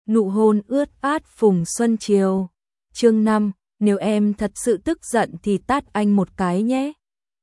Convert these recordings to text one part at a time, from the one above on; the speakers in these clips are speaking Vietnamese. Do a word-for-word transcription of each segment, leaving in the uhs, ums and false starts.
Nụ hôn ướt át phùng xuân chiều. Chương năm, nếu em thật sự tức giận thì tát anh một cái nhé.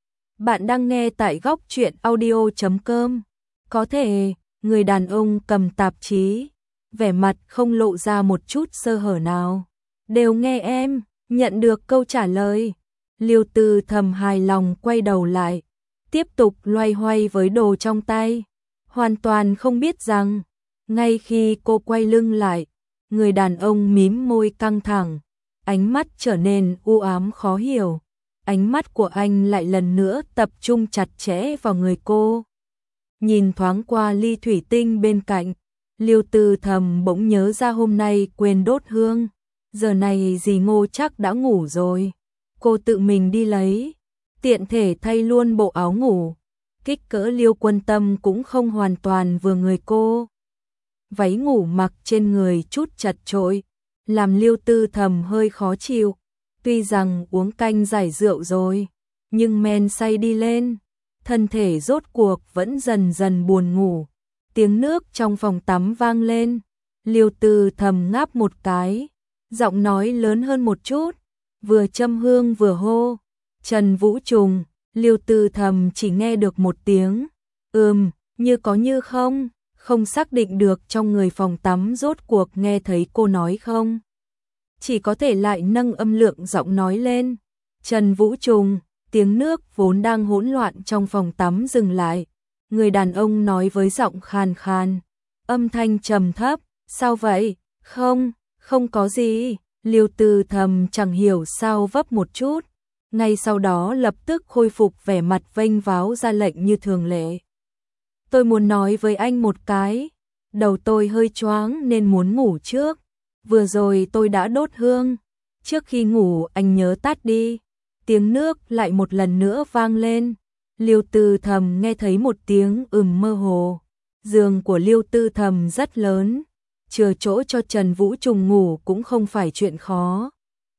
Bạn đang nghe tại góc truyện audio chấm com. Có thể, người đàn ông cầm tạp chí, vẻ mặt không lộ ra một chút sơ hở nào. Đều nghe em, nhận được câu trả lời. Liêu Tư Thầm hài lòng quay đầu lại, tiếp tục loay hoay với đồ trong tay. Hoàn toàn không biết rằng, ngay khi cô quay lưng lại, người đàn ông mím môi căng thẳng, ánh mắt trở nên u ám khó hiểu. Ánh mắt của anh lại lần nữa tập trung chặt chẽ vào người cô. Nhìn thoáng qua ly thủy tinh bên cạnh, Liêu Tư Thầm bỗng nhớ ra hôm nay quên đốt hương. Giờ này dì Ngô chắc đã ngủ rồi. Cô tự mình đi lấy, tiện thể thay luôn bộ áo ngủ. Kích cỡ Liêu Quân Tâm cũng không hoàn toàn vừa người cô. Váy ngủ mặc trên người chút chật chội, làm Liêu Tư Thầm hơi khó chịu. Tuy rằng uống canh giải rượu rồi, nhưng men say đi lên, thân thể rốt cuộc vẫn dần dần buồn ngủ. Tiếng nước trong phòng tắm vang lên, Liêu Tư Thầm ngáp một cái, giọng nói lớn hơn một chút, vừa châm hương vừa hô, Trần Vũ Trùng. Liêu Tư Thầm chỉ nghe được một tiếng, ừm, như có như không, không xác định được trong người phòng tắm rốt cuộc nghe thấy cô nói không. Chỉ có thể lại nâng âm lượng giọng nói lên, Trần Vũ Trùng. Tiếng nước vốn đang hỗn loạn trong phòng tắm dừng lại. Người đàn ông nói với giọng khàn khàn, âm thanh trầm thấp, sao vậy? Không, không có gì. Liêu Tư Thầm chẳng hiểu sao vấp một chút. Ngay sau đó lập tức khôi phục vẻ mặt vênh váo ra lệnh như thường lệ. Tôi muốn nói với anh một cái, đầu tôi hơi choáng nên muốn ngủ trước. Vừa rồi tôi đã đốt hương, trước khi ngủ anh nhớ tắt đi. Tiếng nước lại một lần nữa vang lên. Liêu Tư Thầm nghe thấy một tiếng ừm mơ hồ. Giường của Liêu Tư Thầm rất lớn, chừa chỗ cho Trần Vũ Trùng ngủ cũng không phải chuyện khó.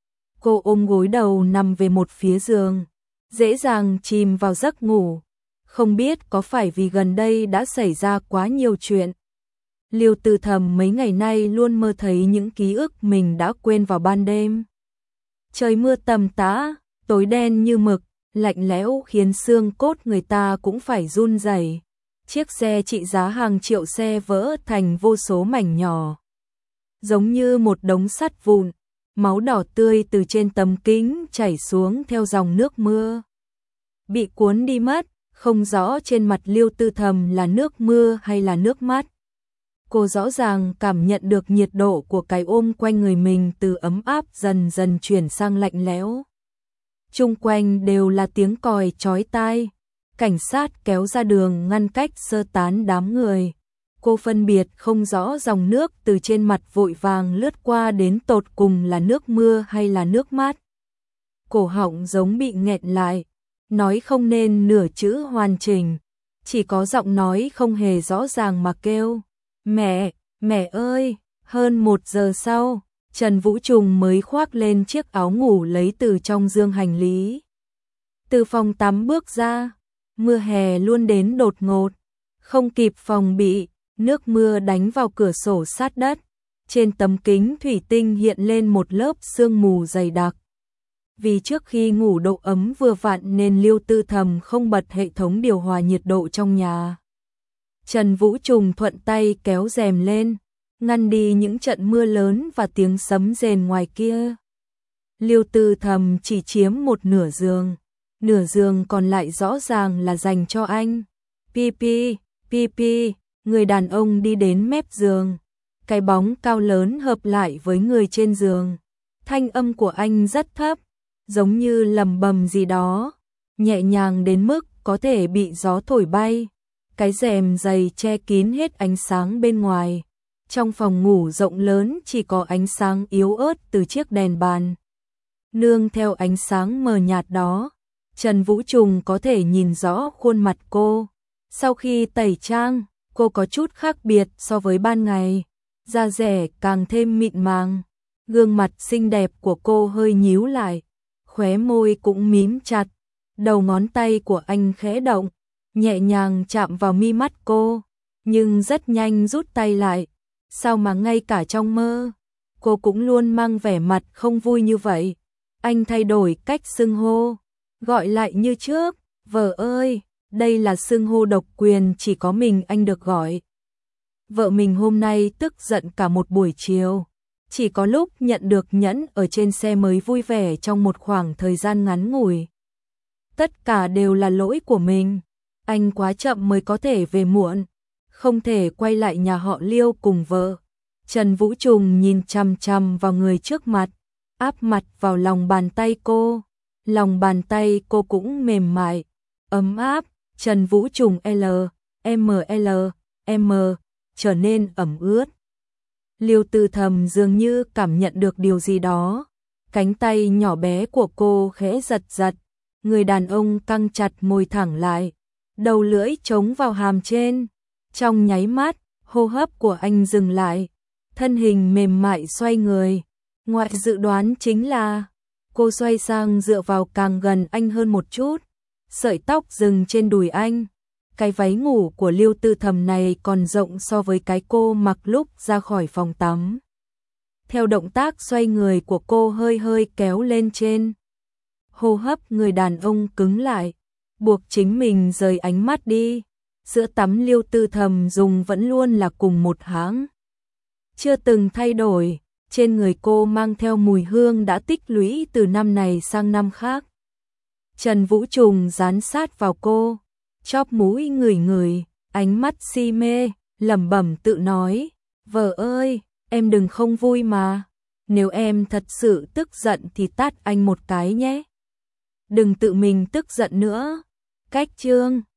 Cô ôm gối đầu nằm về một phía giường, dễ dàng chìm vào giấc ngủ. Không biết có phải vì gần đây đã xảy ra quá nhiều chuyện. Liêu Tư Thầm mấy ngày nay luôn mơ thấy những ký ức mình đã quên vào ban đêm. Trời mưa tầm tã, tối đen như mực, lạnh lẽo khiến xương cốt người ta cũng phải run rẩy. Chiếc xe trị giá hàng triệu xe vỡ thành vô số mảnh nhỏ, giống như một đống sắt vụn. Máu đỏ tươi từ trên tấm kính chảy xuống theo dòng nước mưa, bị cuốn đi mất, không rõ trên mặt Liêu Tư Thầm là nước mưa hay là nước mắt. Cô rõ ràng cảm nhận được nhiệt độ của cái ôm quanh người mình từ ấm áp dần dần chuyển sang lạnh lẽo. Chung quanh đều là tiếng còi chói tai, cảnh sát kéo ra đường ngăn cách sơ tán đám người. Cô phân biệt không rõ dòng nước từ trên mặt vội vàng lướt qua đến tột cùng là nước mưa hay là nước mắt. Cổ họng giống bị nghẹn lại, nói không nên nửa chữ hoàn chỉnh, chỉ có giọng nói không hề rõ ràng mà kêu, mẹ, mẹ ơi. Hơn một giờ sau, Trần Vũ Trùng mới khoác lên chiếc áo ngủ lấy từ trong dương hành lý. Từ phòng tắm bước ra, mưa hè luôn đến đột ngột, không kịp phòng bị. Nước mưa đánh vào cửa sổ sát đất, trên tấm kính thủy tinh hiện lên một lớp sương mù dày đặc. Vì trước khi ngủ độ ấm vừa vặn nên Liêu Tư Thầm không bật hệ thống điều hòa nhiệt độ trong nhà. Trần Vũ Trùng thuận tay kéo rèm lên, ngăn đi những trận mưa lớn và tiếng sấm rền ngoài kia. Liêu Tư Thầm chỉ chiếm một nửa giường, nửa giường còn lại rõ ràng là dành cho anh. Pi pi, pi pi. Người đàn ông đi đến mép giường, cái bóng cao lớn hợp lại với người trên giường. Thanh âm của anh rất thấp, giống như lầm bầm gì đó, nhẹ nhàng đến mức có thể bị gió thổi bay. Cái rèm dày che kín hết ánh sáng bên ngoài. Trong phòng ngủ rộng lớn chỉ có ánh sáng yếu ớt từ chiếc đèn bàn. Nương theo ánh sáng mờ nhạt đó, Trần Vũ Trùng có thể nhìn rõ khuôn mặt cô. Sau khi tẩy trang, cô có chút khác biệt so với ban ngày, da dẻ càng thêm mịn màng, gương mặt xinh đẹp của cô hơi nhíu lại, khóe môi cũng mím chặt, đầu ngón tay của anh khẽ động, nhẹ nhàng chạm vào mi mắt cô, nhưng rất nhanh rút tay lại, Sao mà ngay cả trong mơ, cô cũng luôn mang vẻ mặt không vui như vậy? Anh thay đổi cách xưng hô, gọi lại như trước, vợ ơi, đây là xưng hô độc quyền chỉ có mình anh được gọi. Vợ mình hôm nay tức giận cả một buổi chiều, chỉ có lúc nhận được nhẫn ở trên xe mới vui vẻ trong một khoảng thời gian ngắn ngủi. Tất cả đều là lỗi của mình, anh quá chậm mới có thể về muộn, không thể quay lại nhà họ Liêu cùng vợ. Trần Vũ Trùng nhìn chằm chằm vào người trước mặt, áp mặt vào lòng bàn tay cô, lòng bàn tay cô cũng mềm mại, ấm áp. Trần Vũ Trùng L, M L, M, trở nên ẩm ướt. Liêu Tư Thầm dường như cảm nhận được điều gì đó, cánh tay nhỏ bé của cô khẽ giật giật, người đàn ông căng chặt môi thẳng lại, đầu lưỡi chống vào hàm trên. Trong nháy mắt, hô hấp của anh dừng lại, thân hình mềm mại xoay người. Ngoại dự đoán chính là, cô xoay sang dựa vào càng gần anh hơn một chút, sợi tóc dừng trên đùi anh. Cái váy ngủ của Liêu Tư Thầm này còn rộng so với cái cô mặc lúc ra khỏi phòng tắm. Theo động tác xoay người của cô hơi hơi kéo lên trên, hô hấp người đàn ông cứng lại, buộc chính mình rời ánh mắt đi. Sữa tắm Liêu Tư Thầm dùng vẫn luôn là cùng một hãng, chưa từng thay đổi, trên người cô mang theo mùi hương đã tích lũy từ năm này sang năm khác. Trần Vũ Trùng dán sát vào cô, chóp mũi ngửi ngửi, ánh mắt si mê, lẩm bẩm tự nói, vợ ơi, em đừng không vui mà, nếu em thật sự tức giận thì tát anh một cái nhé. Đừng tự mình tức giận nữa. Cách chương